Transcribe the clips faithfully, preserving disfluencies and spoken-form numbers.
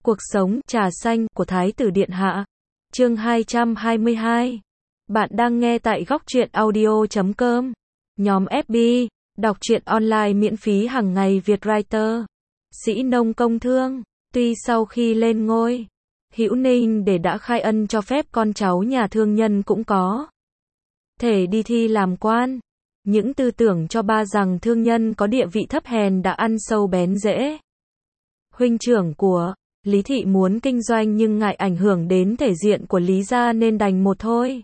Cuộc sống trà xanh của Thái tử Điện Hạ. Chương hai trăm hai mươi hai. Bạn đang nghe tại góc truyện audio chấm com. Nhóm ép bê, đọc truyện online miễn phí hàng ngày Việt Writer. Sĩ nông công thương, tuy sau khi lên ngôi, Hữu Ninh để đã khai ân cho phép con cháu nhà thương nhân cũng có thể đi thi làm quan. Những tư tưởng cho ba rằng thương nhân có địa vị thấp hèn đã ăn sâu bén rễ. Huynh trưởng của Lý Thị muốn kinh doanh nhưng ngại ảnh hưởng đến thể diện của Lý gia nên đành một thôi.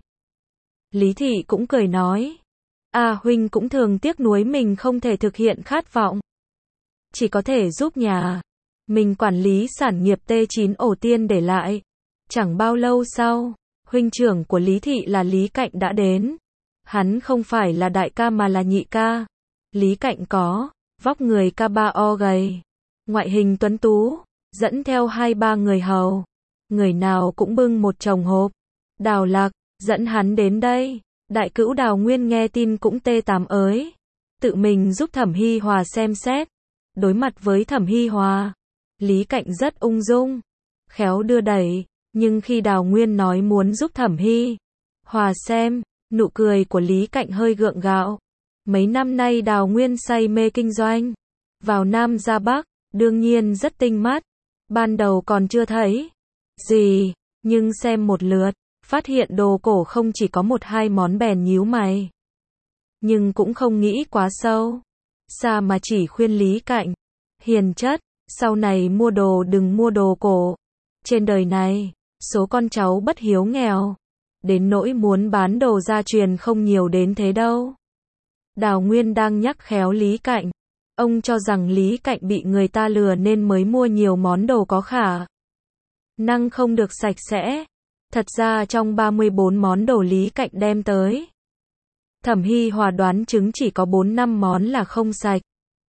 Lý Thị cũng cười nói, à huynh cũng thường tiếc nuối mình không thể thực hiện khát vọng. Chỉ có thể giúp nhà mình quản lý sản nghiệp T chín ổ tiên để lại. Chẳng bao lâu sau, huynh trưởng của Lý Thị là Lý Cạnh đã đến. Hắn không phải là đại ca mà là nhị ca. Lý Cạnh có vóc người ca ba o gầy, ngoại hình tuấn tú, dẫn theo hai ba người hầu. Người nào cũng bưng một chồng hộp. Đào Lạc dẫn hắn đến đây. Đại cữu Đào Nguyên nghe tin cũng tê tám ới. Tự mình giúp Thẩm Hi Hòa xem xét. Đối mặt với Thẩm Hi Hòa, Lý Cạnh rất ung dung, khéo đưa đẩy. Nhưng khi Đào Nguyên nói muốn giúp Thẩm Hi Hòa xem, nụ cười của Lý Cạnh hơi gượng gạo. Mấy năm nay Đào Nguyên say mê kinh doanh, vào Nam ra Bắc, đương nhiên rất tinh mắt. Ban đầu còn chưa thấy gì, nhưng xem một lượt, phát hiện đồ cổ không chỉ có một hai món bèn nhíu mày. Nhưng cũng không nghĩ quá sâu xa mà chỉ khuyên Lý Cạnh, hiền chất, sau này mua đồ đừng mua đồ cổ. Trên đời này, số con cháu bất hiếu nghèo, đến nỗi muốn bán đồ gia truyền không nhiều đến thế đâu. Đào Nguyên đang nhắc khéo Lý Cạnh. Ông cho rằng Lý Cạnh bị người ta lừa nên mới mua nhiều món đồ có khả năng không được sạch sẽ. Thật ra trong ba mươi bốn món đồ Lý Cạnh đem tới, Thẩm Hi Hòa đoán chứng chỉ có bốn năm món là không sạch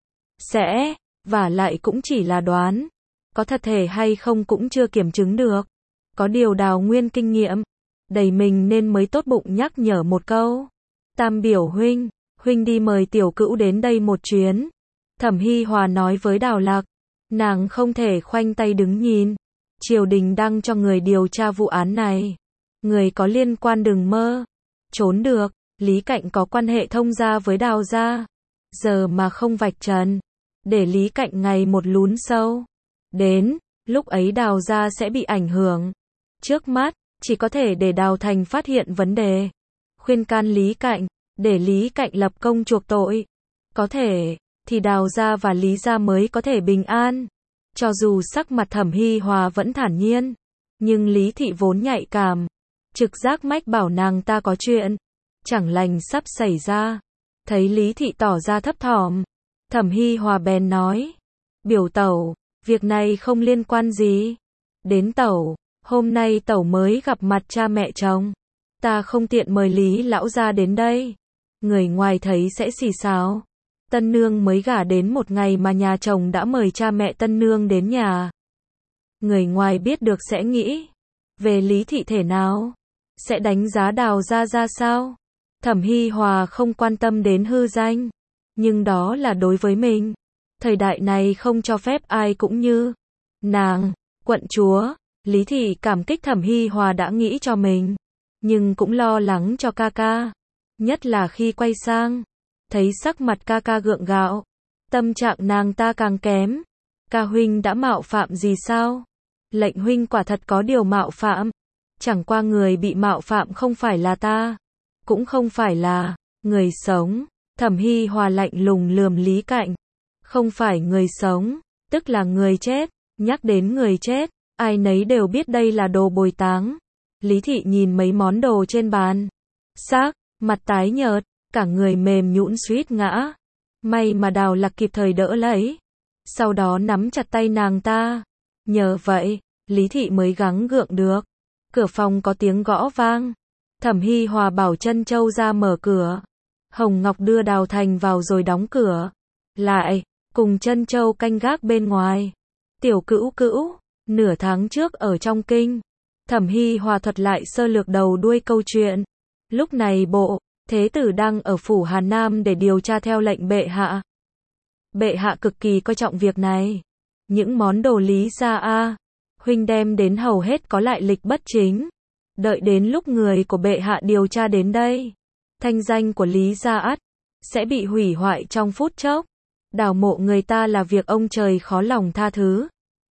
sẽ, và lại cũng chỉ là đoán. Có thật thể hay không cũng chưa kiểm chứng được. Có điều Đào Nguyên kinh nghiệm đầy mình nên mới tốt bụng nhắc nhở một câu. Tam biểu huynh, huynh đi mời tiểu cữu đến đây một chuyến. Thẩm Hi Hòa nói với Đào Lạc, nàng không thể khoanh tay đứng nhìn. Triều đình đang cho người điều tra vụ án này. Người có liên quan đừng mơ trốn được. Lý Cạnh có quan hệ thông gia với Đào gia. Giờ mà không vạch trần, để Lý Cạnh ngày một lún sâu. Đến lúc ấy Đào gia sẽ bị ảnh hưởng. Trước mắt, chỉ có thể để Đào Thành phát hiện vấn đề, khuyên can Lý Cạnh, để Lý Cạnh lập công chuộc tội. Có thể thì Đào gia và Lý gia mới có thể bình an. Cho dù sắc mặt Thẩm Hi Hòa vẫn thản nhiên, nhưng Lý Thị vốn nhạy cảm, trực giác mách bảo nàng ta có chuyện chẳng lành sắp xảy ra. Thấy Lý Thị tỏ ra thấp thỏm, Thẩm Hi Hòa bèn nói, biểu tẩu, việc này không liên quan gì đến tẩu. Hôm nay tẩu mới gặp mặt cha mẹ chồng, ta không tiện mời Lý lão gia đến đây. Người ngoài thấy sẽ xì xào. Tân nương mới gả đến một ngày mà nhà chồng đã mời cha mẹ tân nương đến nhà. Người ngoài biết được sẽ nghĩ về Lý Thị thể nào, sẽ đánh giá Đào gia ra sao. Thẩm Hi Hòa không quan tâm đến hư danh, nhưng đó là đối với mình. Thời đại này không cho phép ai cũng như nàng, quận chúa. Lý Thị cảm kích Thẩm Hi Hòa đã nghĩ cho mình, nhưng cũng lo lắng cho ca ca. Nhất là khi quay sang, thấy sắc mặt ca ca gượng gạo, tâm trạng nàng ta càng kém. Ca huynh đã mạo phạm gì sao? Lệnh huynh quả thật có điều mạo phạm. Chẳng qua người bị mạo phạm không phải là ta, cũng không phải là người sống. Thẩm Hi Hòa lạnh lùng lườm Lý Cạnh. Không phải người sống, tức là người chết. Nhắc đến người chết, ai nấy đều biết đây là đồ bồi táng. Lý Thị nhìn mấy món đồ trên bàn, sắc mặt tái nhợt, cả người mềm nhũn suýt ngã. May mà Đào Lạc kịp thời đỡ lấy, sau đó nắm chặt tay nàng ta. Nhờ vậy, Lý Thị mới gắng gượng được. Cửa phòng có tiếng gõ vang. Thẩm Hi Hòa bảo Trân Châu ra mở cửa. Hồng Ngọc đưa Đào Thành vào rồi đóng cửa lại, cùng Trân Châu canh gác bên ngoài. Tiểu cữu cữu, nửa tháng trước ở trong kinh, Thẩm Hi Hòa thuật lại sơ lược đầu đuôi câu chuyện. Lúc này bộ thế tử đang ở phủ Hà Nam để điều tra theo lệnh bệ hạ. Bệ hạ cực kỳ coi trọng việc này. Những món đồ Lý gia a, huynh đem đến hầu hết có lại lịch bất chính. Đợi đến lúc người của bệ hạ điều tra đến đây, thanh danh của Lý gia ắt sẽ bị hủy hoại trong phút chốc. Đào mộ người ta là việc ông trời khó lòng tha thứ.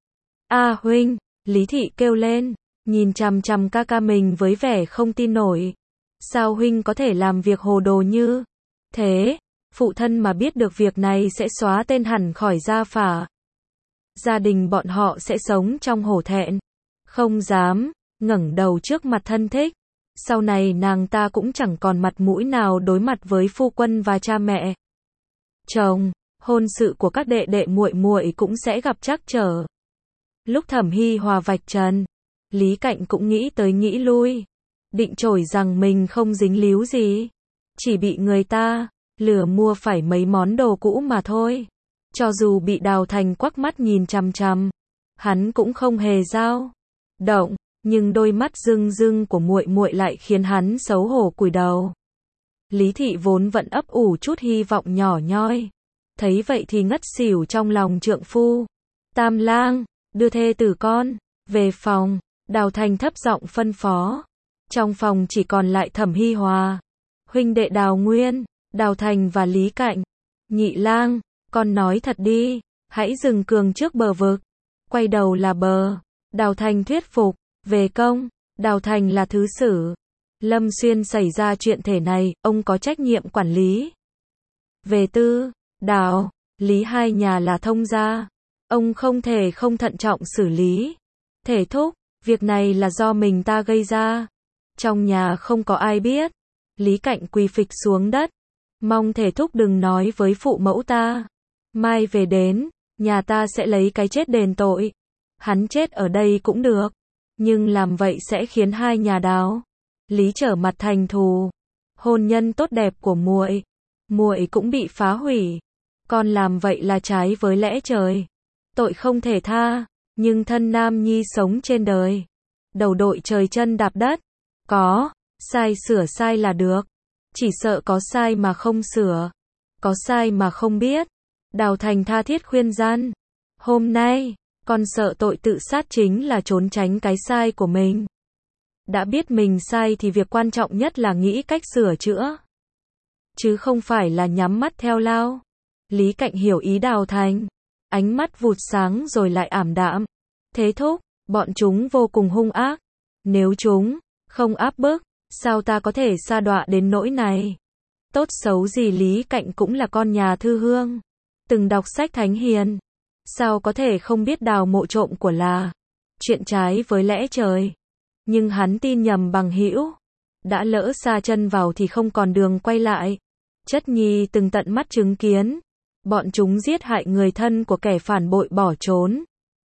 A huynh, Lý thị kêu lên, nhìn chằm chằm ca ca mình với vẻ không tin nổi. Sao huynh có thể làm việc hồ đồ như thế? Phụ thân mà biết được việc này sẽ xóa tên hẳn khỏi gia phả. Gia đình bọn họ sẽ sống trong hổ thẹn, không dám ngẩng đầu trước mặt thân thích. Sau này nàng ta cũng chẳng còn mặt mũi nào đối mặt với phu quân và cha mẹ. Chồng, hôn sự của các đệ đệ muội muội cũng sẽ gặp trắc trở. Lúc Thẩm Hi Hòa vạch trần, Lý Cạnh cũng nghĩ tới nghĩ lui, định chổi rằng mình không dính líu gì, chỉ bị người ta lừa mua phải mấy món đồ cũ mà thôi. Cho dù bị Đào Thành quắc mắt nhìn chằm chằm, hắn cũng không hề dao động, nhưng đôi mắt rưng rưng của muội muội lại khiến hắn xấu hổ cúi đầu. Lý thị vốn vẫn ấp ủ chút hy vọng nhỏ nhoi, thấy vậy thì ngất xỉu trong lòng trượng phu. Tam lang, đưa thê tử con về phòng, Đào Thành thấp giọng phân phó. Trong phòng chỉ còn lại Thẩm Hi Hòa, huynh đệ Đào Nguyên, Đào Thành và Lý Cạnh. Nhị lang, con nói thật đi, hãy dừng cường trước bờ vực, quay đầu là bờ. Đào Thành thuyết phục, về công, Đào Thành là thứ sử. Lâm Xuyên xảy ra chuyện thể này, ông có trách nhiệm quản lý. Về tư, Đào, Lý hai nhà là thông gia, ông không thể không thận trọng xử lý. Thể thúc, việc này là do mình ta gây ra. Trong nhà không có ai biết. Lý Cạnh quỳ phịch xuống đất, mong thể thúc đừng nói với phụ mẫu ta. Mai về đến, nhà ta sẽ lấy cái chết đền tội. Hắn chết ở đây cũng được, nhưng làm vậy sẽ khiến hai nhà Đào, Lý trở mặt thành thù. Hôn nhân tốt đẹp của muội, muội cũng bị phá hủy. Con làm vậy là trái với lẽ trời, tội không thể tha. Nhưng thân nam nhi sống trên đời, đầu đội trời chân đạp đất, có sai sửa sai là được, chỉ sợ có sai mà không sửa, có sai mà không biết. Đào Thành tha thiết khuyên gian, hôm nay con sợ tội tự sát chính là trốn tránh cái sai của mình. Đã biết mình sai thì việc quan trọng nhất là nghĩ cách sửa chữa, chứ không phải là nhắm mắt theo lao. Lý Cạnh hiểu ý Đào Thành, ánh mắt vụt sáng rồi lại ảm đạm. Thế thúc, bọn chúng vô cùng hung ác, nếu chúng không áp bức, sao ta có thể sa đọa đến nỗi này? Tốt xấu gì Lý Cạnh cũng là con nhà thư hương, từng đọc sách thánh hiền, sao có thể không biết đào mộ trộm của là chuyện trái với lẽ trời. Nhưng hắn tin nhầm bằng hữu, đã lỡ sa chân vào thì không còn đường quay lại. Chất nhi từng tận mắt chứng kiến, bọn chúng giết hại người thân của kẻ phản bội bỏ trốn.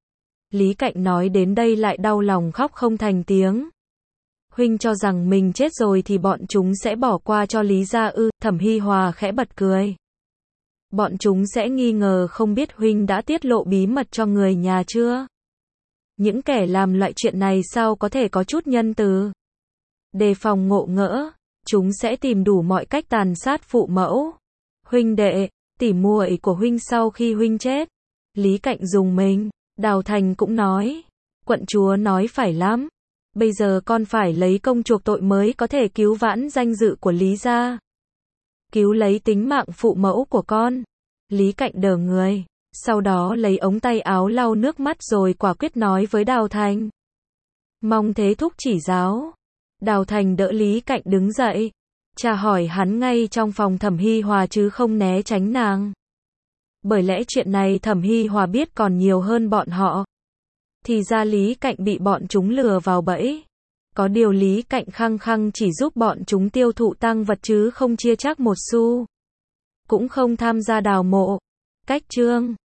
Lý Cạnh nói đến đây lại đau lòng khóc không thành tiếng. Huynh cho rằng mình chết rồi thì bọn chúng sẽ bỏ qua cho Lý gia ư? Thẩm Hi Hòa khẽ bật cười. Bọn chúng sẽ nghi ngờ không biết huynh đã tiết lộ bí mật cho người nhà chưa? Những kẻ làm loại chuyện này sao có thể có chút nhân từ? Đề phòng ngộ ngỡ, chúng sẽ tìm đủ mọi cách tàn sát phụ mẫu, huynh đệ, tỉ muội của huynh sau khi huynh chết. Lý Cạnh dùng mình. Đào Thành cũng nói, quận chúa nói phải lắm, bây giờ con phải lấy công chuộc tội mới có thể cứu vãn danh dự của Lý gia, cứu lấy tính mạng phụ mẫu của con. Lý Cạnh đờ người, sau đó lấy ống tay áo lau nước mắt rồi quả quyết nói với Đào Thành, mong thế thúc chỉ giáo. Đào Thành đỡ Lý Cạnh đứng dậy, chà hỏi hắn ngay trong phòng Thẩm Hi Hòa chứ không né tránh nàng. Bởi lẽ chuyện này Thẩm Hi Hòa biết còn nhiều hơn bọn họ. Thì ra Lý Cạnh bị bọn chúng lừa vào bẫy. Có điều Lý Cạnh khăng khăng chỉ giúp bọn chúng tiêu thụ tang vật chứ không chia chắc một xu, cũng không tham gia đào mộ. Cách chương